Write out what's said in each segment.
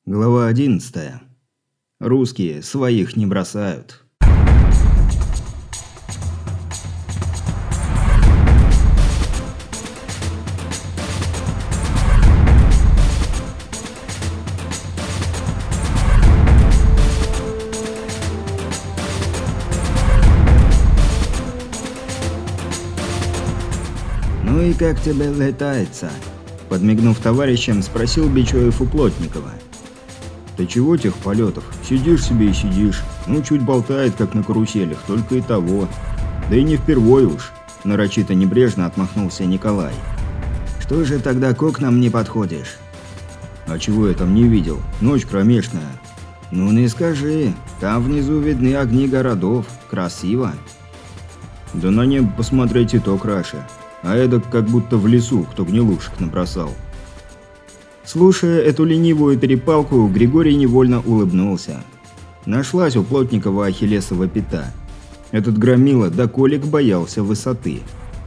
Глава 11. Русские своих не бросают. «Ну и как тебе летается?» Подмигнув товарищем, спросил Бичоев у Плотникова. «Да чего тех полетов? Сидишь себе и сидишь. Ну, чуть болтает, как на каруселях, только и того. Да и не впервой уж», – нарочито небрежно отмахнулся Николай. «Что же тогда к окнам не подходишь?» «А чего я там не видел? Ночь кромешная». «Ну не скажи. Там внизу видны огни городов. Красиво». «Да на небо посмотреть и то краше. А эдак как будто в лесу кто гнилушек набросал». Слушая эту ленивую перепалку, Григорий невольно улыбнулся. Нашлась у Плотникова ахиллесова пята. Этот громила до колик боялся высоты.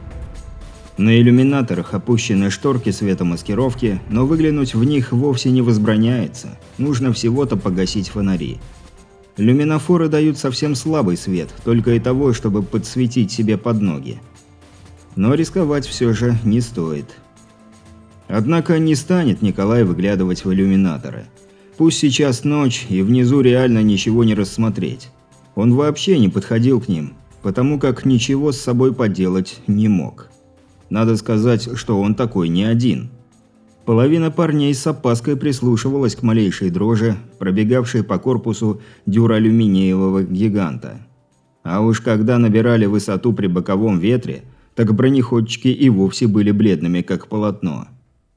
На иллюминаторах опущены шторки светомаскировки, но выглянуть в них вовсе не возбраняется. Нужно всего-то погасить фонари. Люминофоры дают совсем слабый свет, только и того, чтобы подсветить себе под ноги. Но рисковать все же не стоит. Однако не станет Николай выглядывать в иллюминаторы. Пусть сейчас ночь и внизу реально ничего не рассмотреть. Он вообще не подходил к ним, потому как ничего с собой поделать не мог. Надо сказать, что он такой не один. Половина парней с опаской прислушивалась к малейшей дрожи, пробегавшей по корпусу дюралюминиевого гиганта. А уж когда набирали высоту при боковом ветре, так бронеходчики и вовсе были бледными, как полотно.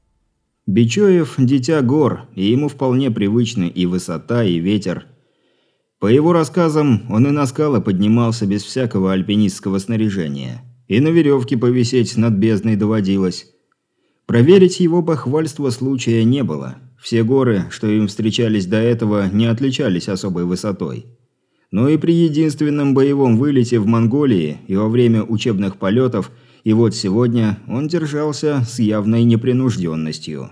Бичоев – дитя гор, и ему вполне привычны и высота, и ветер. По его рассказам, он и на скалы поднимался без всякого альпинистского снаряжения. И на веревке повисеть над бездной доводилось. Проверить его бахвальство случая не было. Все горы, что им встречались до этого, не отличались особой высотой. Но и при единственном боевом вылете в Монголии и во время учебных полетов, и вот сегодня он держался с явной непринужденностью.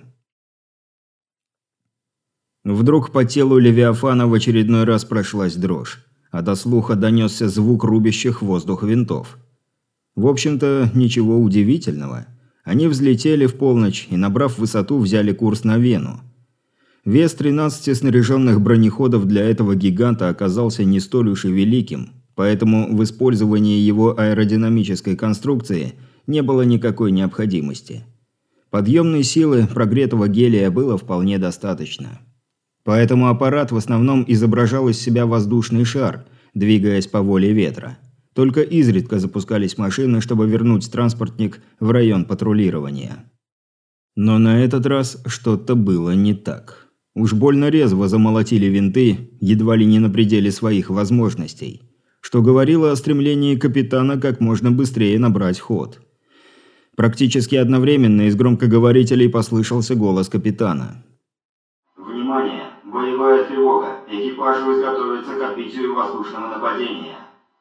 Вдруг по телу Левиафана в очередной раз прошлась дрожь, а до слуха донесся звук рубящих воздух винтов. В общем-то, ничего удивительного. Они взлетели в полночь и, набрав высоту, взяли курс на Вену. Вес 13 снаряженных бронеходов для этого гиганта оказался не столь уж и великим, поэтому в использовании его аэродинамической конструкции не было никакой необходимости. Подъемной силы прогретого гелия было вполне достаточно. Поэтому аппарат в основном изображал из себя воздушный шар, двигаясь по воле ветра. Только изредка запускались машины, чтобы вернуть транспортник в район патрулирования. Но на этот раз что-то было не так. Уж больно резво замолотили винты, едва ли не на пределе своих возможностей, что говорило о стремлении капитана как можно быстрее набрать ход. Практически одновременно из громкоговорителей послышался голос капитана. «Внимание! Боевая тревога! Экипажу изготовиться к отбитию воздушного нападения!»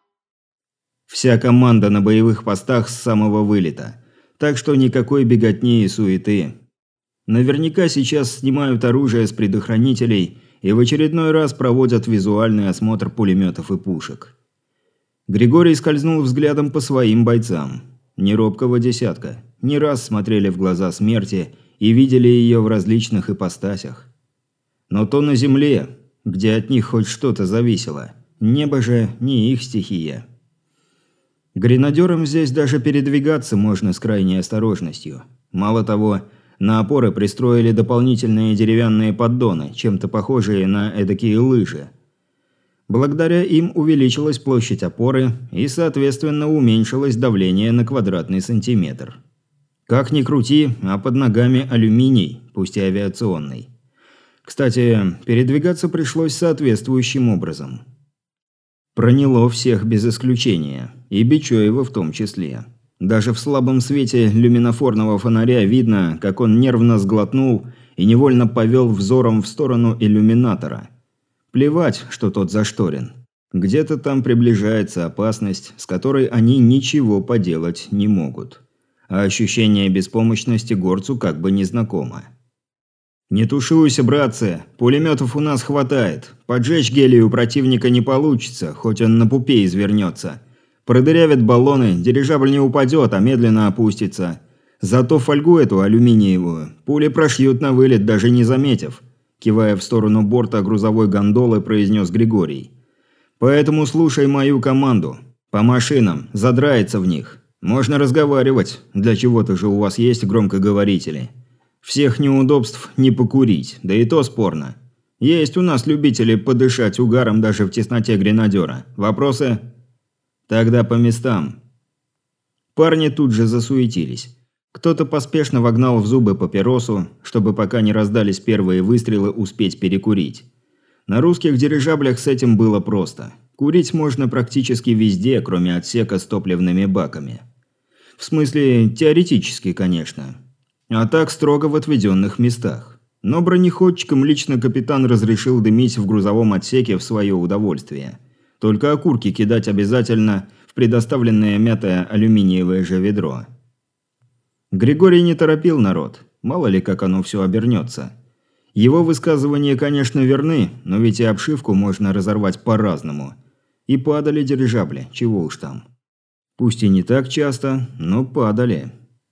Вся команда на боевых постах с самого вылета, так что никакой беготни и суеты. Наверняка сейчас снимают оружие с предохранителей и в очередной раз проводят визуальный осмотр пулеметов и пушек. Григорий скользнул взглядом по своим бойцам. Не робкого десятка. Не раз смотрели в глаза смерти и видели ее в различных ипостасях. Но то на земле, где от них хоть что-то зависело. Небо же не их стихия. Гренадерам здесь даже передвигаться можно с крайней осторожностью. Мало того, на опоры пристроили дополнительные деревянные поддоны, чем-то похожие на эдакие лыжи. Благодаря им увеличилась площадь опоры и, соответственно, уменьшилось давление на квадратный сантиметр. Как ни крути, а под ногами алюминий, пусть и авиационный. Кстати, передвигаться пришлось соответствующим образом. Проняло всех без исключения, и Бичоева в том числе. Даже в слабом свете люминофорного фонаря видно, как он нервно сглотнул и невольно повел взором в сторону иллюминатора. Плевать, что тот зашторен. Где-то там приближается опасность, с которой они ничего поделать не могут. А ощущение беспомощности горцу как бы незнакомо. «Не тушуйся, братцы, пулеметов у нас хватает. Поджечь гелию противника не получится, хоть он на пупе извернется. Продырявят баллоны, дирижабль не упадет, а медленно опустится. Зато фольгу эту алюминиевую пули прошьют на вылет, даже не заметив», кивая в сторону борта грузовой гондолы, произнес Григорий. «Поэтому слушай мою команду. По машинам, задрается в них. Можно разговаривать, для чего-то же у вас есть громкоговорители. Всех неудобств не покурить, да и то спорно. Есть у нас любители подышать угаром даже в тесноте гренадера. Вопросы? Тогда по местам». Парни тут же засуетились. Кто-то поспешно вогнал в зубы папиросу, чтобы пока не раздались первые выстрелы, успеть перекурить. На русских дирижаблях с этим было просто. Курить можно практически везде, кроме отсека с топливными баками. В смысле, теоретически, конечно. А так строго в отведенных местах. Но бронеходчикам лично капитан разрешил дымить в грузовом отсеке в свое удовольствие. Только окурки кидать обязательно в предоставленное мятое алюминиевое же ведро. Григорий не торопил народ, мало ли как оно все обернется. Его высказывания, конечно, верны, но ведь и обшивку можно разорвать по-разному. И падали дирижабли, чего уж там. Пусть и не так часто, но падали.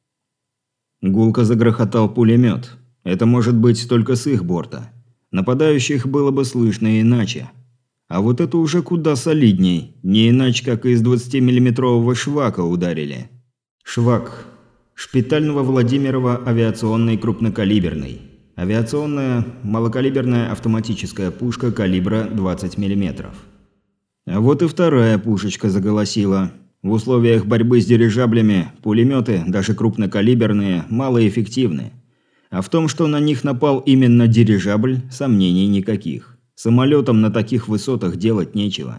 Гулко загрохотал пулемет. Это может быть только с их борта. Нападающих было бы слышно иначе. А вот это уже куда солидней, не иначе как из 20-миллиметрового швака ударили. Швак. Шпитального Владимирова авиационный крупнокалиберный. Авиационная малокалиберная автоматическая пушка калибра 20 мм. А вот и вторая пушечка заголосила. В условиях борьбы с дирижаблями пулеметы, даже крупнокалиберные, малоэффективны. А в том, что на них напал именно дирижабль, сомнений никаких. Самолетам на таких высотах делать нечего.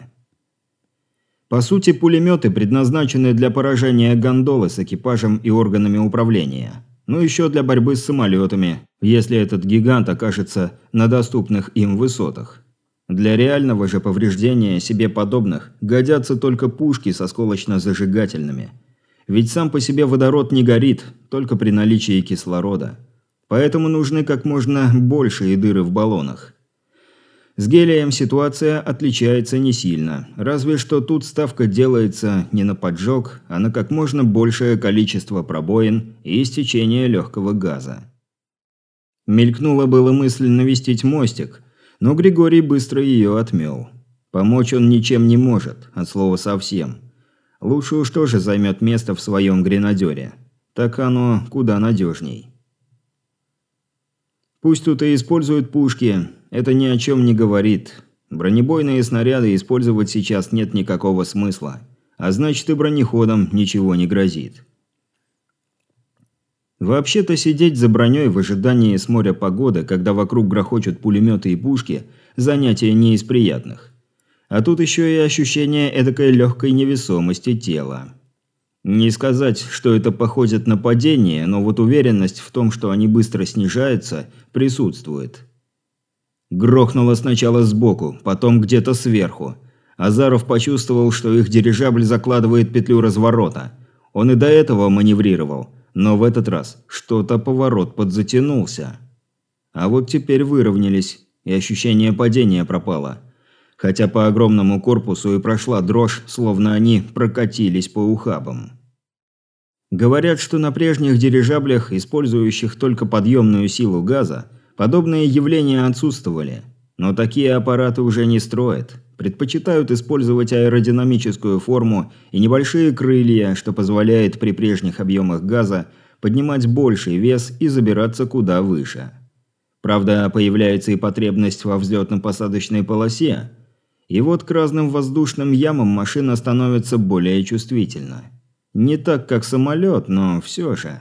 По сути, пулеметы предназначены для поражения гондолы с экипажем и органами управления. Ну еще для борьбы с самолетами, если этот гигант окажется на доступных им высотах. Для реального же повреждения себе подобных годятся только пушки с осколочно-зажигательными. Ведь сам по себе водород не горит, только при наличии кислорода. Поэтому нужны как можно большие дыры в баллонах. С гелием ситуация отличается не сильно, разве что тут ставка делается не на поджог, а на как можно большее количество пробоин и истечение легкого газа. Мелькнула была мысль навестить мостик, но Григорий быстро ее отмел. Помочь он ничем не может, от слова совсем. Лучше уж тоже займет место в своем гренадере. Так оно куда надежней. Пусть тут и используют пушки, это ни о чем не говорит. Бронебойные снаряды использовать сейчас нет никакого смысла. А значит, и бронеходам ничего не грозит. Вообще-то сидеть за броней в ожидании с моря погоды, когда вокруг грохочут пулеметы и пушки, занятие не из приятных. А тут еще и ощущение эдакой легкой невесомости тела. Не сказать, что это походит на падение, но вот уверенность в том, что они быстро снижаются, присутствует. Грохнуло сначала сбоку, потом где-то сверху. Азаров почувствовал, что их дирижабль закладывает петлю разворота. Он и до этого маневрировал, но в этот раз что-то поворот подзатянулся. А вот теперь выровнялись, и ощущение падения пропало. Хотя по огромному корпусу и прошла дрожь, словно они прокатились по ухабам. Говорят, что на прежних дирижаблях, использующих только подъемную силу газа, подобные явления отсутствовали. Но такие аппараты уже не строят. Предпочитают использовать аэродинамическую форму и небольшие крылья, что позволяет при прежних объемах газа поднимать больший вес и забираться куда выше. Правда, появляется и потребность во взлетно-посадочной полосе. И вот к разным воздушным ямам машина становится более чувствительна. Не так, как самолет, но все же.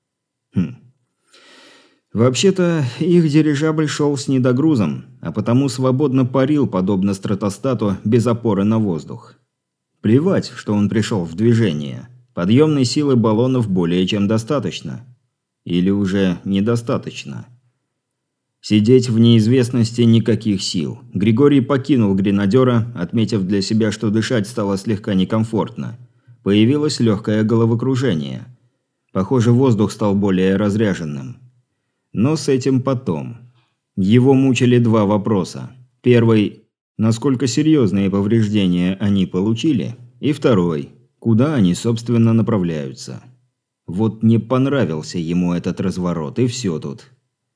Вообще-то, их дирижабль шел с недогрузом, а потому свободно парил, подобно стратостату, без опоры на воздух. Плевать, что он пришел в движение. Подъемной силы баллонов более чем достаточно. Или уже недостаточно. Сидеть в неизвестности никаких сил. Григорий покинул гренадера, отметив для себя, что дышать стало слегка некомфортно. Появилось легкое головокружение. Похоже, воздух стал более разряженным. Но с этим потом. Его мучили два вопроса. Первый – насколько серьезные повреждения они получили? И второй – куда они, собственно, направляются? Вот не понравился ему этот разворот, и все тут.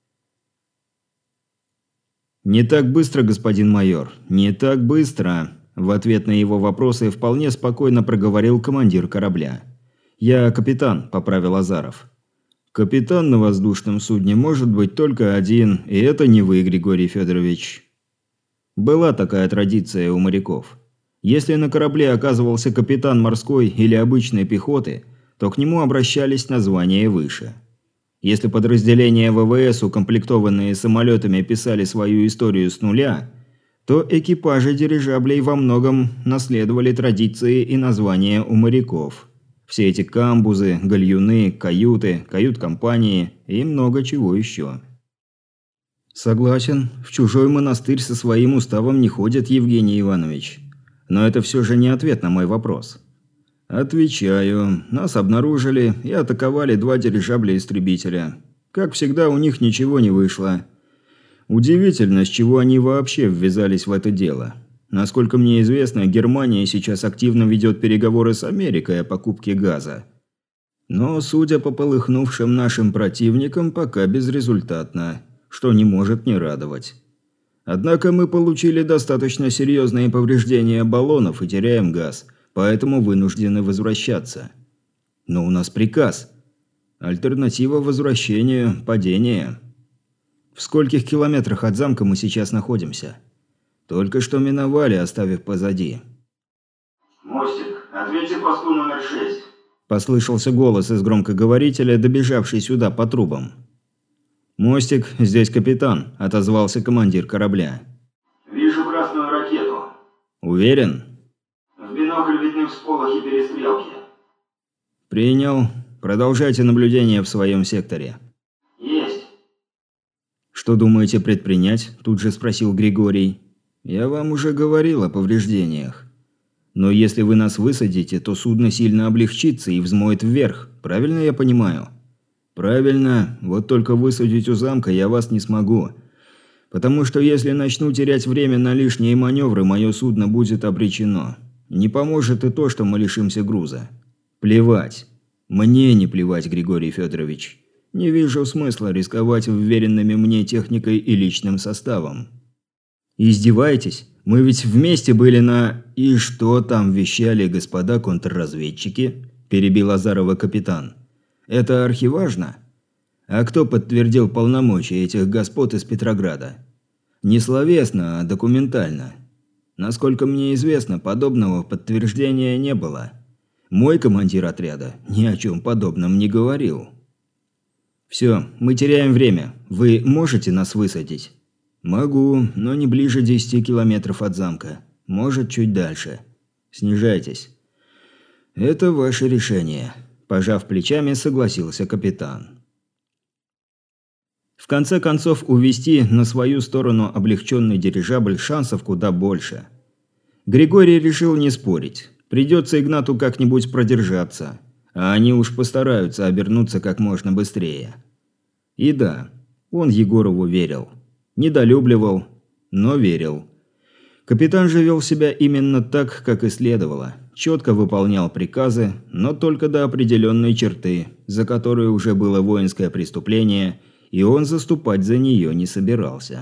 «Не так быстро, господин майор, не так быстро», – в ответ на его вопросы вполне спокойно проговорил командир корабля. «Я капитан», – поправил Азаров. «Капитан на воздушном судне может быть только один, и это не вы, Григорий Федорович». Была такая традиция у моряков. Если на корабле оказывался капитан морской или обычной пехоты, то к нему обращались на звание выше. Если подразделения ВВС, укомплектованные самолетами, писали свою историю с нуля, то экипажи дирижаблей во многом наследовали традиции и названия у моряков. Все эти камбузы, гальюны, каюты, кают-компании и много чего еще. «Согласен, в чужой монастырь со своим уставом не ходит, Евгений Иванович. Но это все же не ответ на мой вопрос». «Отвечаю. Нас обнаружили и атаковали два дирижабля-истребителя. Как всегда, у них ничего не вышло. Удивительно, с чего они вообще ввязались в это дело. Насколько мне известно, Германия сейчас активно ведет переговоры с Америкой о покупке газа. Но, судя по полыхнувшим нашим противникам, пока безрезультатно, что не может не радовать. Однако мы получили достаточно серьезные повреждения баллонов и теряем газ, поэтому вынуждены возвращаться. Но у нас приказ. Альтернатива возвращению – падение. В скольких километрах от замка мы сейчас находимся? Только что миновали, оставив позади. «Мостик, ответьте посту номер 6». Послышался голос из громкоговорителя, добежавший сюда по трубам. «Мостик, здесь капитан», – отозвался командир корабля. «Вижу красную ракету». «Уверен?» «В бинокль видны всполохи перестрелки». «Принял. Продолжайте наблюдение в своем секторе». «Есть». «Что думаете предпринять?» – тут же спросил Григорий. «Я вам уже говорил о повреждениях. Но если вы нас высадите, то судно сильно облегчится и взмоет вверх. Правильно я понимаю?» «Правильно. Вот только высадить у замка я вас не смогу. Потому что если начну терять время на лишние маневры, мое судно будет обречено. Не поможет и то, что мы лишимся груза. Плевать. Мне не плевать, Григорий Федорович. Не вижу смысла рисковать вверенными мне техникой и личным составом». «Издеваетесь? Мы ведь вместе были на...» «И что там вещали господа контрразведчики?» – перебил Азарова капитан. «Это архиважно? А кто подтвердил полномочия этих господ из Петрограда? Не словесно, а документально. Насколько мне известно, подобного подтверждения не было. Мой командир отряда ни о чем подобном не говорил». «Все, мы теряем время. Вы можете нас высадить?» «Могу, но не ближе 10 километров от замка. Может, чуть дальше. Снижайтесь». «Это ваше решение», – пожав плечами, согласился капитан. В конце концов, увести на свою сторону облегченный дирижабль шансов куда больше. Григорий решил не спорить. Придется Игнату как-нибудь продержаться, а они уж постараются обернуться как можно быстрее. И да, он Егорову верил. Недолюбливал, но верил. Капитан же вел себя именно так, как и следовало. Четко выполнял приказы, но только до определенной черты, за которой уже было воинское преступление, и он заступать за нее не собирался.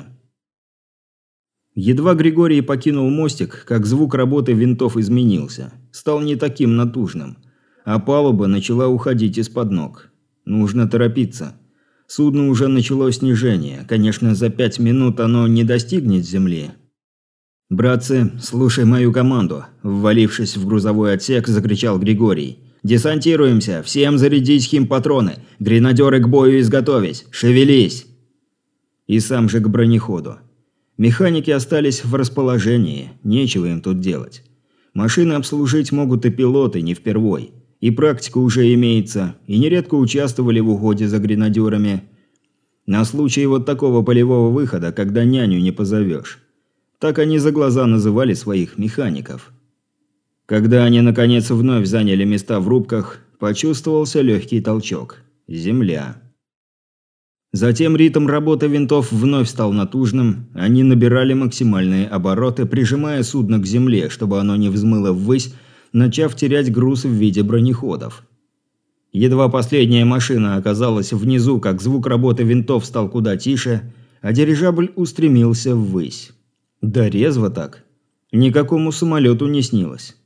Едва Григорий покинул мостик, как звук работы винтов изменился. Стал не таким натужным, а палуба начала уходить из-под ног. Нужно торопиться. Судно уже начало снижение. Конечно, за 5 минут оно не достигнет земли. «Братцы, слушай мою команду», – ввалившись в грузовой отсек, закричал Григорий. «Десантируемся! Всем зарядить химпатроны! Гренадеры к бою изготовить! Шевелись!» И сам же к бронеходу. Механики остались в расположении, нечего им тут делать. Машины обслужить могут и пилоты, не впервой. И практика уже имеется, и нередко участвовали в уходе за гренадерами. На случай вот такого полевого выхода, когда няню не позовешь. Так они за глаза называли своих механиков. Когда они, наконец, вновь заняли места в рубках, почувствовался легкий толчок. Земля. Затем ритм работы винтов вновь стал натужным, они набирали максимальные обороты, прижимая судно к земле, чтобы оно не взмыло ввысь, начав терять груз в виде бронеходов. Едва последняя машина оказалась внизу, как звук работы винтов стал куда тише, а дирижабль устремился ввысь. Да резво так. Никакому самолету не снилось.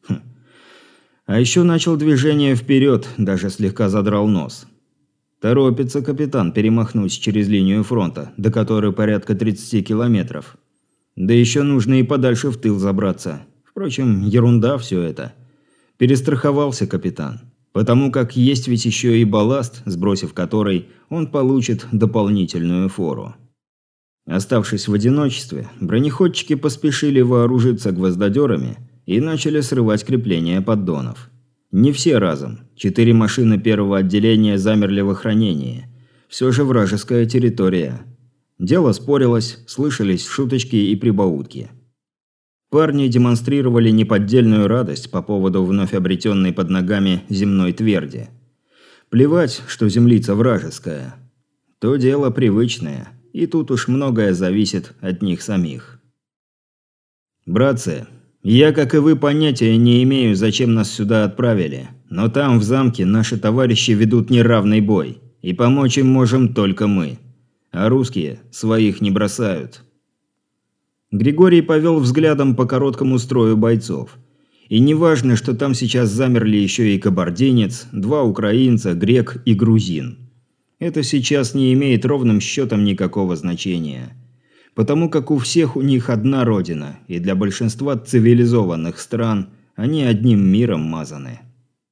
А еще начал движение вперед, даже слегка задрал нос. Торопится капитан перемахнуть через линию фронта, до которой порядка 30 километров. Да еще нужно и подальше в тыл забраться. Впрочем, ерунда все это. Перестраховался капитан. Потому как есть ведь еще и балласт, сбросив который, он получит дополнительную фору. Оставшись в одиночестве, бронеходчики поспешили вооружиться гвоздодерами и начали срывать крепления поддонов. Не все разом. 4 машины первого отделения замерли в охранении. Все же вражеская территория. Дело спорилось, слышались шуточки и прибаутки. Парни демонстрировали неподдельную радость по поводу вновь обретенной под ногами земной тверди. Плевать, что землица вражеская. То дело привычное, и тут уж многое зависит от них самих. «Братцы, я, как и вы, понятия не имею, зачем нас сюда отправили, но там, в замке, наши товарищи ведут неравный бой, и помочь им можем только мы. А русские своих не бросают». Григорий повел взглядом по короткому строю бойцов. И неважно, что там сейчас замерли еще и кабардинец, 2 украинца, грек и грузин. Это сейчас не имеет ровным счетом никакого значения. Потому как у всех у них одна родина, и для большинства цивилизованных стран они одним миром мазаны.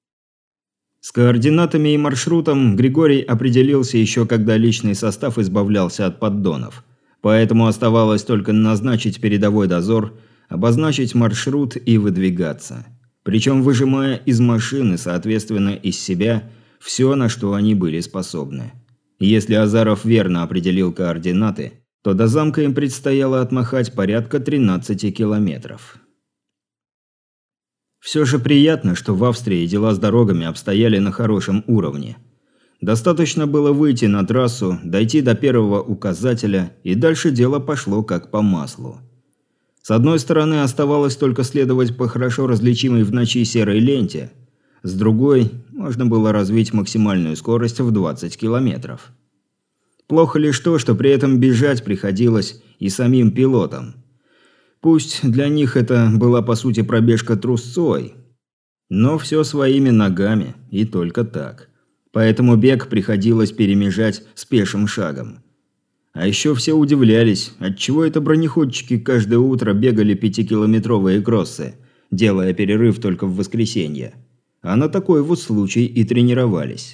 С координатами и маршрутом Григорий определился еще когда личный состав избавлялся от поддонов. Поэтому оставалось только назначить передовой дозор, обозначить маршрут и выдвигаться. Причем выжимая из машины, соответственно, из себя, все, на что они были способны. Если Азаров верно определил координаты, то до замка им предстояло отмахать порядка 13 километров. Все же приятно, что в Австрии дела с дорогами обстояли на хорошем уровне. Достаточно было выйти на трассу, дойти до первого указателя, и дальше дело пошло как по маслу. С одной стороны, оставалось только следовать по хорошо различимой в ночи серой ленте, с другой, можно было развить максимальную скорость в 20 километров. Плохо лишь то, что при этом бежать приходилось и самим пилотам. Пусть для них это была по сути пробежка трусцой, но все своими ногами, и только так. Поэтому бег приходилось перемежать с пешим шагом. А еще все удивлялись, отчего это бронеходчики каждое утро бегали 5-километровые кроссы, делая перерыв только в воскресенье. А на такой вот случай и тренировались.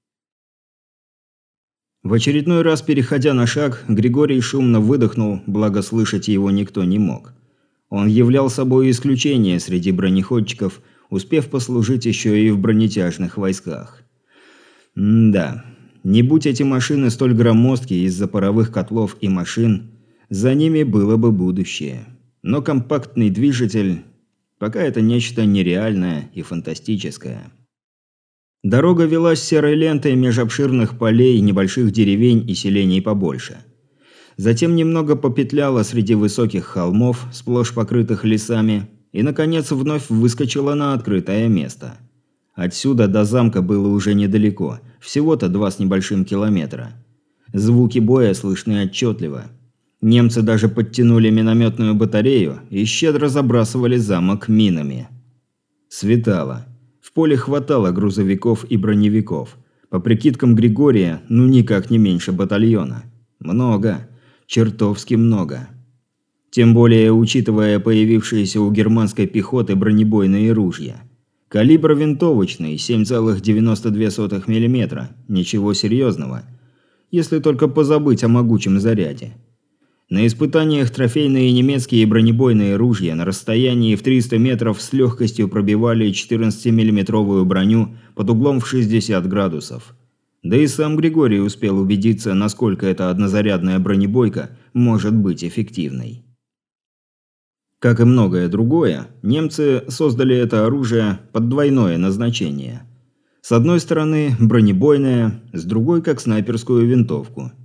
В очередной раз, переходя на шаг, Григорий шумно выдохнул, благо слышать его никто не мог. Он являл собой исключение среди бронеходчиков, успев послужить еще и в бронетяжных войсках. Да, не будь эти машины столь громоздкие из-за паровых котлов и машин, за ними было бы будущее. Но компактный движитель пока это нечто нереальное и фантастическое. Дорога велась серой лентой меж обширных полей, небольших деревень и селений побольше. Затем немного попетляла среди высоких холмов, сплошь покрытых лесами, и, наконец, вновь выскочила на открытое место. Отсюда до замка было уже недалеко, всего-то 2 с небольшим километра. Звуки боя слышны отчетливо. Немцы даже подтянули минометную батарею и щедро забрасывали замок минами. Светало. В поле хватало грузовиков и броневиков. По прикидкам Григория, ну никак не меньше батальона. Много. Чертовски много. Тем более, учитывая появившиеся у германской пехоты бронебойные ружья. Калибр винтовочный, 7,92 мм. Ничего серьезного. Если только позабыть о могучем заряде. На испытаниях трофейные немецкие бронебойные ружья на расстоянии в 300 метров с легкостью пробивали 14-миллиметровую броню под углом в 60 градусов. Да и сам Григорий успел убедиться, насколько эта однозарядная бронебойка может быть эффективной. Как и многое другое, немцы создали это оружие под двойное назначение. С одной стороны бронебойное, с другой как снайперскую винтовку.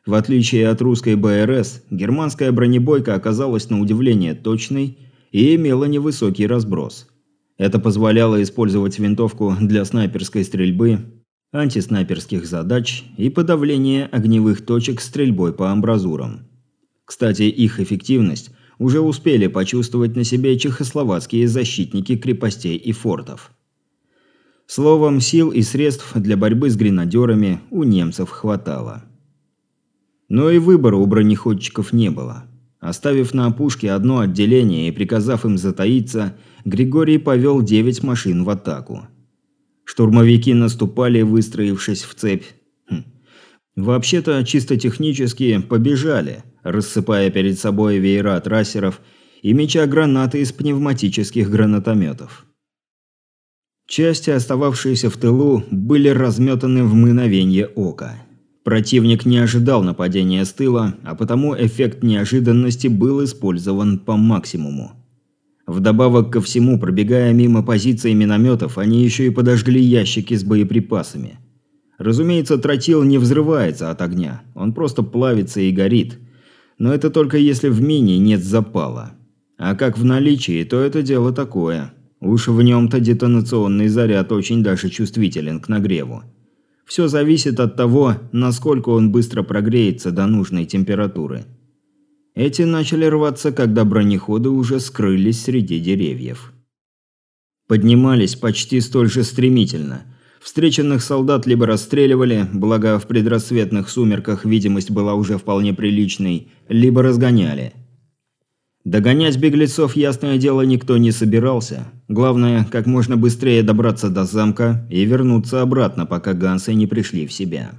В отличие от русской БРС, германская бронебойка оказалась на удивление точной и имела невысокий разброс. Это позволяло использовать винтовку для снайперской стрельбы, антиснайперских задач и подавления огневых точек стрельбой по амбразурам. Кстати, их эффективность уже успели почувствовать на себе чехословацкие защитники крепостей и фортов. Словом, сил и средств для борьбы с гренадерами у немцев хватало. Но и выбора у бронеходчиков не было. Оставив на опушке одно отделение и приказав им затаиться, Григорий повел 9 машин в атаку. Штурмовики наступали, выстроившись в цепь. Вообще-то, чисто технически, побежали, рассыпая перед собой веера трассеров и меча гранаты из пневматических гранатометов. Части, остававшиеся в тылу, были разметаны в мгновение ока. Противник не ожидал нападения с тыла, а потому эффект неожиданности был использован по максимуму. Вдобавок ко всему, пробегая мимо позиций минометов, они еще и подожгли ящики с боеприпасами. Разумеется, тротил не взрывается от огня, он просто плавится и горит. Но это только если в мине нет запала. А как в наличии, то это дело такое. Уж в нем-то детонационный заряд очень даже чувствителен к нагреву. Все зависит от того, насколько он быстро прогреется до нужной температуры. Эти начали рваться, когда бронеходы уже скрылись среди деревьев. Поднимались почти столь же стремительно. Встреченных солдат либо расстреливали, благо в предрассветных сумерках видимость была уже вполне приличной, либо разгоняли. Догонять беглецов, ясное дело, никто не собирался. Главное, как можно быстрее добраться до замка и вернуться обратно, пока гансы не пришли в себя.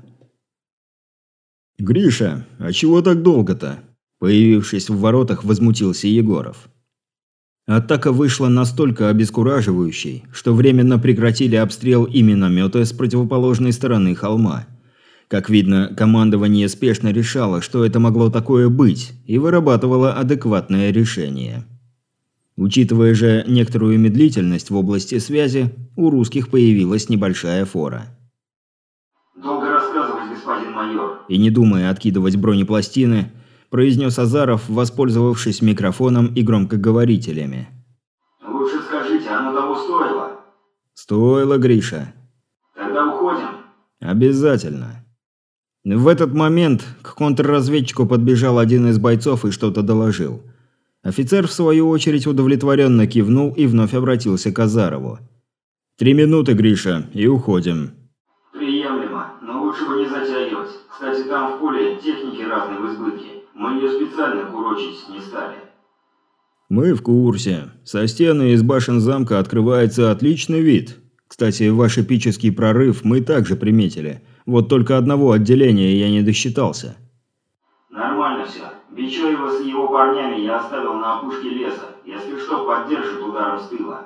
«Гриша, а чего так долго-то?» Появившись в воротах, возмутился Егоров. Атака вышла настолько обескураживающей, что временно прекратили обстрел и минометы с противоположной стороны холма. Как видно, командование спешно решало, что это могло такое быть, и вырабатывало адекватное решение. Учитывая же некоторую медлительность в области связи, у русских появилась небольшая фора. «Долго рассказывать, господин майор». И не думая откидывать бронепластины, произнес Азаров, воспользовавшись микрофоном и громкоговорителями. «Лучше скажите, оно того стоило?» «Стоило, Гриша». «Тогда уходим?» «Обязательно». В этот момент к контрразведчику подбежал один из бойцов и что-то доложил. Офицер, в свою очередь, удовлетворенно кивнул и вновь обратился к Азарову. 3 минуты, Гриша, и уходим. «Приемлемо, но лучше бы не затягивать. Кстати, там в поле техники разной в избытке. Мы ее специально курочить не стали». «Мы в курсе. Со стены из башен замка открывается отличный вид. Кстати, ваш эпический прорыв мы также приметили. Вот только одного отделения я не досчитался». «Нормально все. Бичоева с его парнями я оставил на опушке леса. Если что, поддержит ударом с тыла».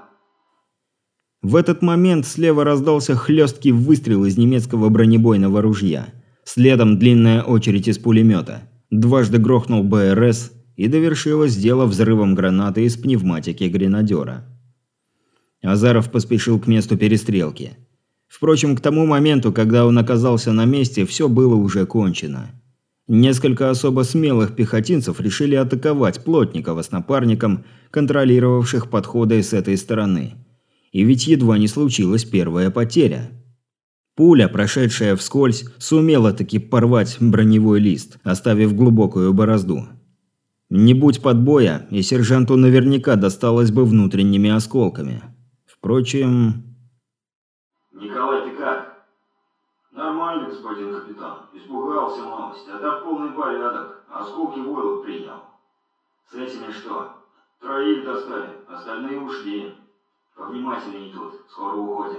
В этот момент слева раздался хлесткий выстрел из немецкого бронебойного ружья. Следом длинная очередь из пулемета. Дважды грохнул БРС и довершилось дело взрывом гранаты из пневматики гренадера. Азаров поспешил к месту перестрелки. Впрочем, к тому моменту, когда он оказался на месте, все было уже кончено. Несколько особо смелых пехотинцев решили атаковать Плотникова с напарником, контролировавших подходы с этой стороны. И ведь едва не случилась первая потеря. Пуля, прошедшая вскользь, сумела таки порвать броневой лист, оставив глубокую борозду. Не будь подбоя, и сержанту наверняка досталось бы внутренними осколками. Впрочем... «Николай, ты как?» «Нормально, господин капитан. Испугался малость, а так полный порядок. Осколки войлок принял». «С этими что?» «Троих достали, остальные ушли. Повнимательней тут, скоро уходим».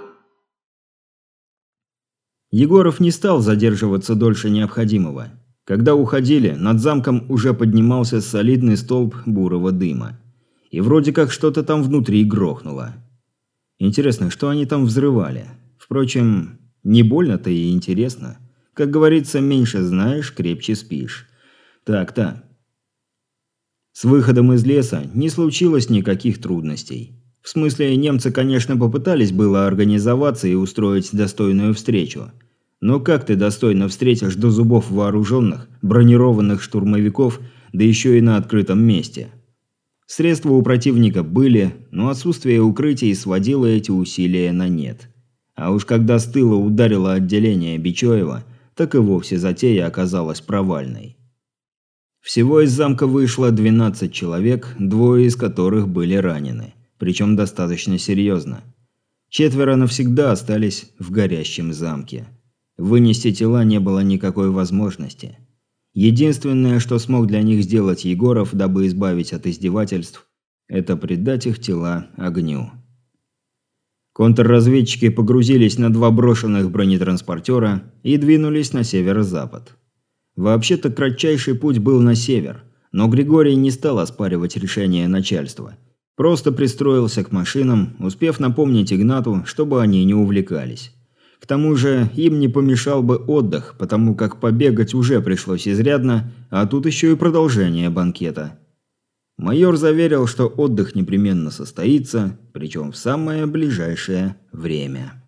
Егоров не стал задерживаться дольше необходимого. Когда уходили, над замком уже поднимался солидный столб бурого дыма. И вроде как что-то там внутри грохнуло. Интересно, что они там взрывали? Впрочем, не больно-то и интересно. Как говорится, меньше знаешь, крепче спишь. Так-то. С выходом из леса не случилось никаких трудностей. В смысле, немцы, конечно, попытались было организоваться и устроить достойную встречу. Но как ты достойно встретишь до зубов вооруженных, бронированных штурмовиков, да еще и на открытом месте? Средства у противника были, но отсутствие укрытий сводило эти усилия на нет. А уж когда с тыла ударило отделение Бичоева, так и вовсе затея оказалась провальной. Всего из замка вышло 12 человек, 2 из которых были ранены, причем достаточно серьезно. 4 навсегда остались в горящем замке. Вынести тела не было никакой возможности. Единственное, что смог для них сделать Егоров, дабы избавить от издевательств, это предать их тела огню. Контрразведчики погрузились на 2 брошенных бронетранспортера и двинулись на северо-запад. Вообще-то кратчайший путь был на север, но Григорий не стал оспаривать решение начальства. Просто пристроился к машинам, успев напомнить Игнату, чтобы они не увлекались. К тому же им не помешал бы отдых, потому как побегать уже пришлось изрядно, а тут еще и продолжение банкета. Майор заверил, что отдых непременно состоится, причем в самое ближайшее время.